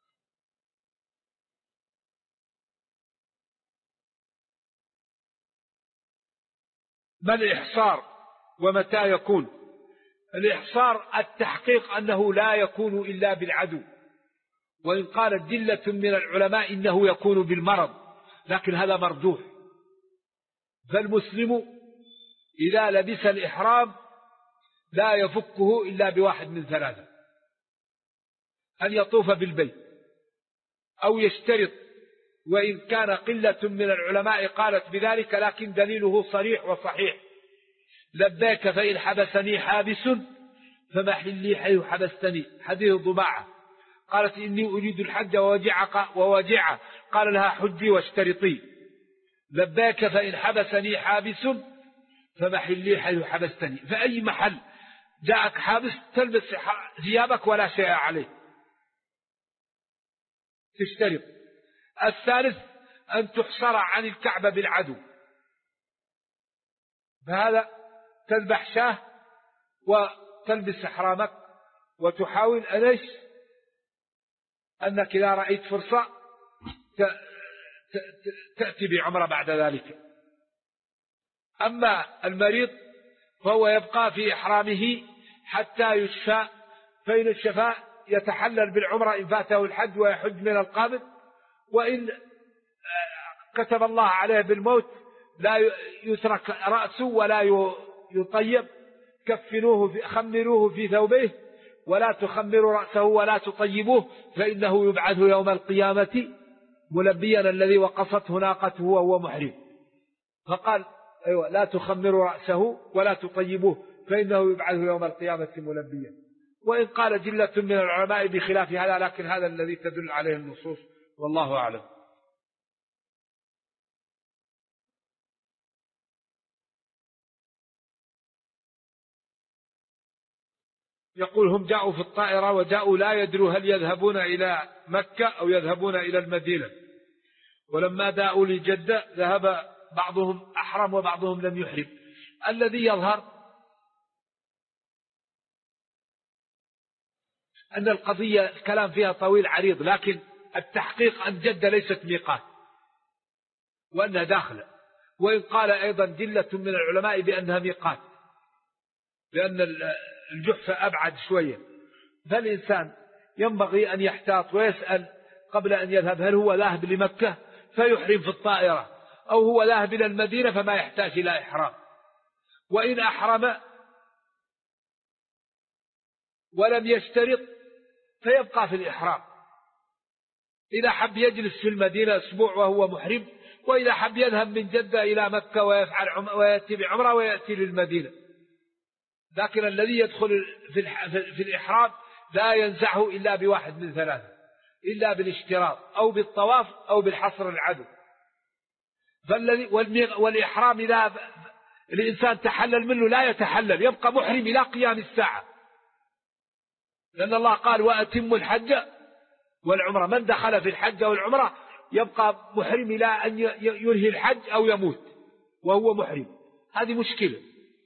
ما الإحصار ومتى يكون؟ الإحصار التحقيق أنه لا يكون إلا بالعدو، وإن قالت جلة من العلماء إنه يكون بالمرض، لكن هذا مرجوح. فالمسلم إذا لبس الإحرام لا يفكه إلا بواحد من 3: أن يطوف بالبيت أو يشترط، وإن كان قلة من العلماء قالت بذلك لكن دليله صريح وصحيح: لبيك فإن حبسني حابس فمحلي حيث حبستني. حديث ضباعة قالت إني أريد الحج وواجعة، قال لها حجي واشترطي. لبيك فإن حبسني حابس فمحلي حيث حبستني. فأي محل جاءك حابس تلبس ثيابك ولا شيء عليه، تشترط. الثالث أن تحصر عن الكعبة بالعدو، فهذا تذبح شاه وتلبس إحرامك وتحاول أنك إذا رأيت فرصة تأتي بعمرة بعد ذلك. أما المريض فهو يبقى في إحرامه حتى يشفى، فإن الشفاء يتحلل بالعمرة إن فاته الحج ويحج من القابض، وإن كتب الله عليه بالموت لا يترك رأسه ولا يطيب. كفنوه خمروه في ثوبه ولا تخمروا رأسه ولا تطيبوه، فإنه يبعث يوم القيامة ملبيا الذي وقصته ناقته وهو محرم. فقال أيوة لا تخمروا رأسه ولا تطيبوه فإنه يبعث يوم القيامة ملبيا. وإن قال جلة من العلماء بخلاف هذا، لكن هذا الذي تدل عليه النصوص، والله أعلم. يقول هم جاءوا في الطائرة وجاءوا لا يدروا هل يذهبون إلى مكة أو يذهبون إلى المدينة، ولما داءوا لجدة ذهب بعضهم أحرم وبعضهم لم يحرم. الذي يظهر أن القضية الكلام فيها طويل عريض، لكن التحقيق أن جدة ليست ميقات وأنها داخلة. وإن قال أيضا جلة من العلماء بأنها ميقات، لأن الجحفة أبعد شوية. فالإنسان ينبغي أن يحتاط ويسأل قبل أن يذهب هل هو ذاهب لمكة فيحرم في الطائرة، أو هو ذاهب إلى المدينة فما يحتاج إلى إحرام. وإن أحرم ولم يشترط فيبقى في الإحرام. إذا حب يجلس في المدينة أسبوع وهو محرم، وإذا حب يذهب من جدة إلى مكة ويأتي بعمرة ويأتي للمدينة. لكن الذي يدخل في الإحرام لا ينزعه إلا بواحد من 3: إلا بالاشتراط أو بالطواف أو بالحصر العدو. والإحرام إذا الإنسان تحلل منه لا يتحلل، يبقى محرم إلى قيام الساعة، لأن الله قال وأتموا الحج والعمرة. من دخل في الحج والعمرة يبقى محرم إلى أن ينهي الحج أو يموت وهو محرم. هذه مشكلة،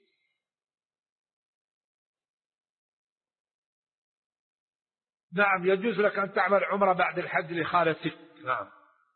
نعم يجوز لك أن تعمل عمرة بعد الحج لخالتك. نعم.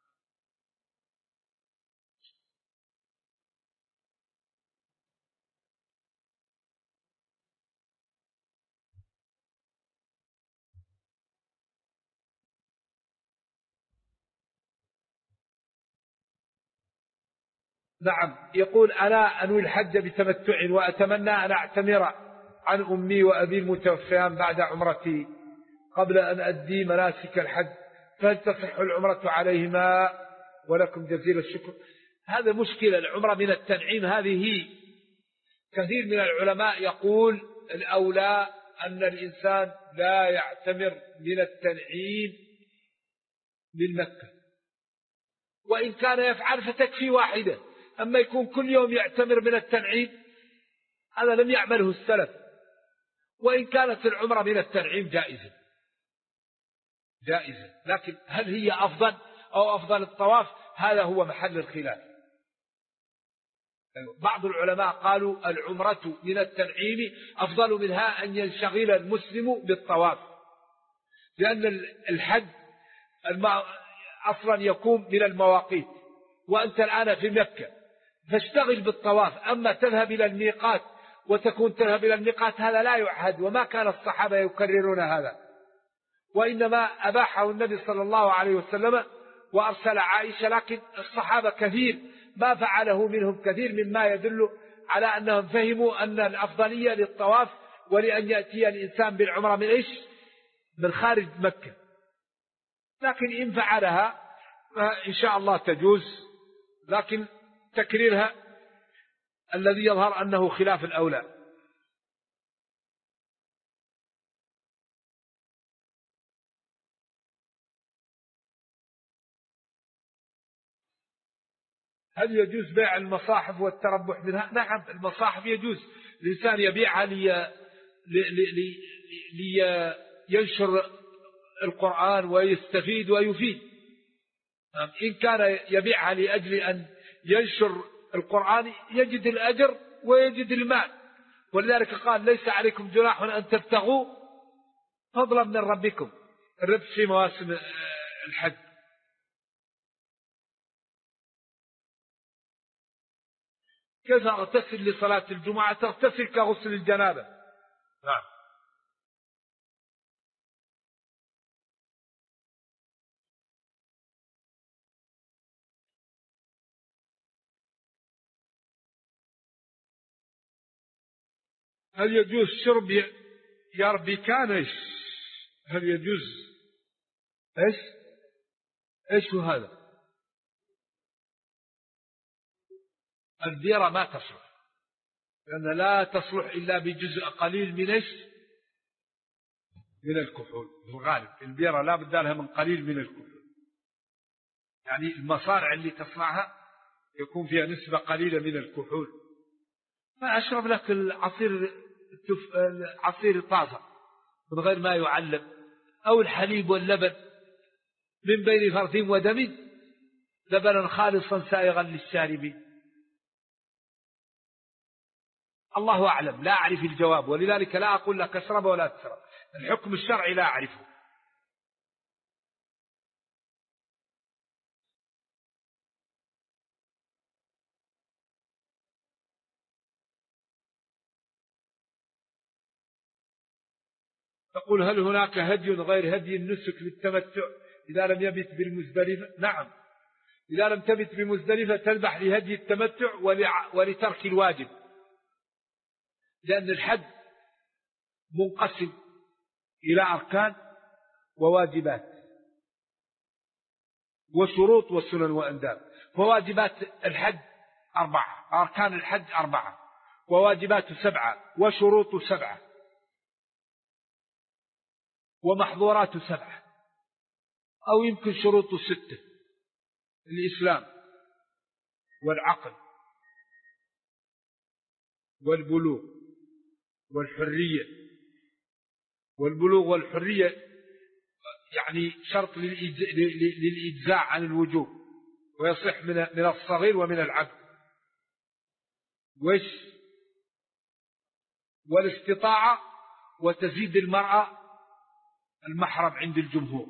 نعم يقول أنا أنوي الحج بتمتع وأتمنى أن أعتمر عن أمي وأبي المتوفيان بعد عمرتي قبل أن أدي مناسك الحج، فهل تصح العمرة عليهما؟ ولكم جزيل الشكر. هذا مشكلة، العمرة من التنعيم هذه هي. كثير من العلماء يقول الأولى أن الإنسان لا يعتمر من التنعيم من مكة، وإن كان يفعل فتكفي واحدة. أما يكون كل يوم يعتمر من التنعيم هذا لم يعمله السلف. وإن كانت العمرة من التنعيم جائزة، لكن هل هي أفضل أو أفضل الطواف؟ هذا هو محل الخلاف. بعض العلماء قالوا العمرة من التنعيم أفضل منها أن ينشغل المسلم بالطواف، لأن الحج أصلا يكون من المواقيت، وأنت الآن في مكة فاشتغل بالطواف. أما تذهب إلى الميقات وتكون تذهب إلى الميقات هذا لا يعهد، وما كان الصحابة يكررون هذا، وإنما أباحه النبي صلى الله عليه وسلم وأرسل عائشة. لكن الصحابة كثير ما فعله منهم كثير، مما يدل على أنهم فهموا أن الأفضلية للطواف ولأن يأتي الإنسان بالعمرة من إيش؟ من خارج مكة. لكن إن فعلها إن شاء الله تجوز، لكن تكريرها الذي يظهر أنه خلاف الأولى. هل يجوز بيع المصاحف والتربح منها؟ نعم، المصاحف يجوز الإنسان يبيعها لينشر القرآن ويستفيد ويفيد. إن كان يبيعها لأجل أن ينشر القرآن يجد الأجر ويجد المال، ولذلك قال ليس عليكم جناح أن تبتغوا فضلا من ربكم، الربح في مواسم الحج. كيف أغتسل لصلاة الجمعة؟ تغتسل كغسل الجنابة. نعم. هل يجوز شرب يربكان؟ هل يجوز ايش هو هذا؟ البيرة ما تصلح، لأن لا تصلح إلا بجزء قليل من الكحول. في الغالب البيرة لا بد لها من قليل من الكحول، يعني المصارع اللي تصنعها يكون فيها نسبة قليلة من الكحول. فأشرب لك العصير طازة من غير ما يعلم، أو الحليب واللبن من بين فرث ودم لبنا خالصا سائغا للشاربين. الله أعلم، لا أعرف الجواب، ولذلك لا أقول لك اشرب ولا تشرب. الحكم الشرعي لا أعرفه. تقول هل هناك هدي غير هدي النسك للتمتع إذا لم يبت بالمزدلفة؟ نعم، إذا لم تبت بمزدلفة تذبح لهدي التمتع ولترك الواجب، لأن الحج منقسم إلى أركان وواجبات وشروط وسنن وأنداب. فواجبات الحج 4، أركان الحج 4، وواجبات 7، وشروط 7، ومحظورات 7، أو يمكن شروط 6: الإسلام والعقل والبلوغ والحرية. والبلوغ والحرية يعني شرط للإجزاء عن الوجوب، ويصح من الصغير ومن العبد. والاستطاعة، وتزيد المرأة المحرم عند الجمهور.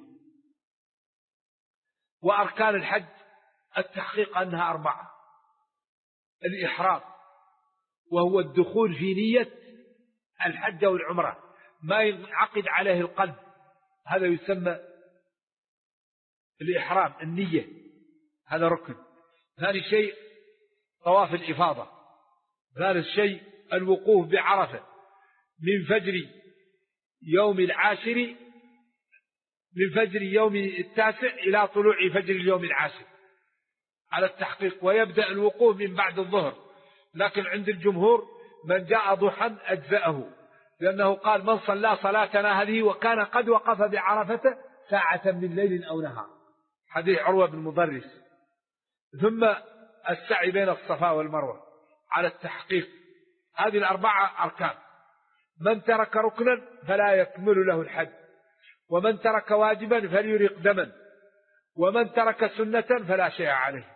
وأركان الحج التحقيق أنها 4: الإحرام، وهو الدخول في نية الحج والعمرة، ما ينعقد عليه القلب، هذا يسمى الإحرام، النية، هذا ركن. ثاني شيء طواف الإفاضة. ثالث شيء الوقوف بعرفة من فجر يوم العاشر، من فجر يوم التاسع إلى طلوع فجر اليوم العاشر على التحقيق، ويبدأ الوقوف من بعد الظهر، لكن عند الجمهور من جاء ضحى أجزأه، لأنه قال من صلى صلاتنا هذه وكان قد وقف بعرفة ساعة من ليل أو نهار، حديث عروة بن مضرس. ثم السعي بين الصفا والمروة على التحقيق. هذه 4 أركان. من ترك ركنا فلا يكمل له الحج، ومن ترك واجبا فليرق دما، ومن ترك سنة فلا شيء عليه.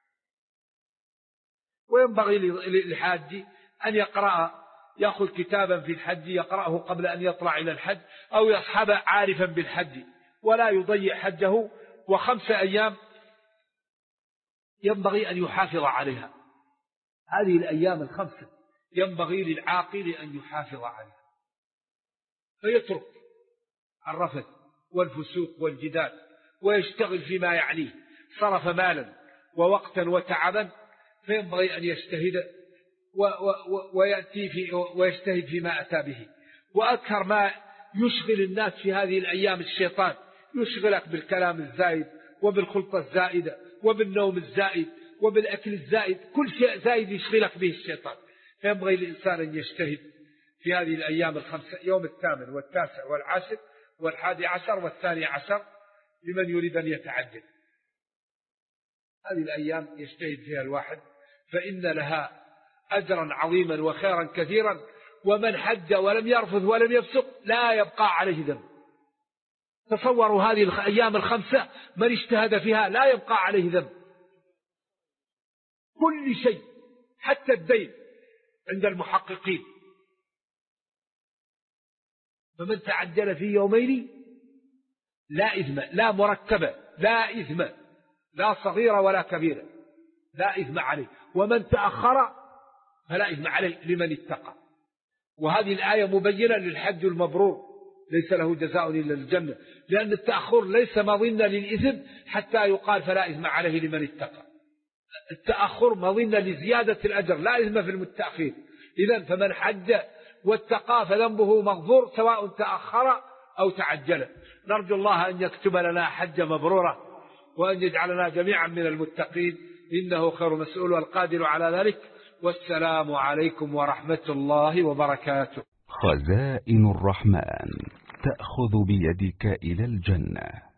وينبغي للحاج أن يأخذ كتابا في الحج يقرأه قبل أن يطلع إلى الحج، أو يصحب عارفا بالحج، ولا يضيع حجه. و5 أيام ينبغي أن يحافظ عليها. هذه الأيام 5 ينبغي للعاقل أن يحافظ عليها، فيترك الرفث والفسوق والجدال، ويشتغل فيما يعنيه، صرف مالا ووقتا وتعبا، فينبغي أن يجتهد ويجتهد فيما أتى به. وأكثر ما يشغل الناس في هذه الأيام الشيطان، يشغلك بالكلام الزائد وبالخلطة الزائدة وبالنوم الزائد وبالأكل الزائد، كل شيء زائد يشغلك به الشيطان. فينبغي للإنسان أن يجتهد في هذه الأيام 5: يوم 8 والتاسع والعاشر وال11 وال12 لمن يريد أن يتعجل. هذه الأيام يجتهد فيها الواحد، فإن لها أجرا عظيما وخيرا كثيرا. ومن حج ولم يرفث ولم يفسق لا يبقى عليه ذنب. تصوروا هذه الأيام 5 من اجتهد فيها لا يبقى عليه ذنب. كل شيء حتى الدين عند المحققين، فمن تعجل في يومين لا إثم، لا مركبة، لا إثم، لا صغيرة ولا كبيرة، لا إثم عليه. ومن تأخر فلا إثم عليه لمن اتقى. وهذه الآية مبينة للحج المبرور ليس له جزاء إلا الجنة، لأن التأخر ليس مظنة للإثم حتى يقال فلا إثم عليه لمن اتقى. التأخر مظنة لزيادة الأجر، لا إثم في المتأخير. إذن فمن حج واتقى فذنبه مغفور سواء تأخر أو تعجل. نرجو الله أن يكتب لنا حج مبرورة، وأن يجعلنا جميعا من المتقين، إنه خير مسؤول والقادر على ذلك. والسلام عليكم ورحمة الله وبركاته. خزائن الرحمن تأخذ بيدك إلى الجنة.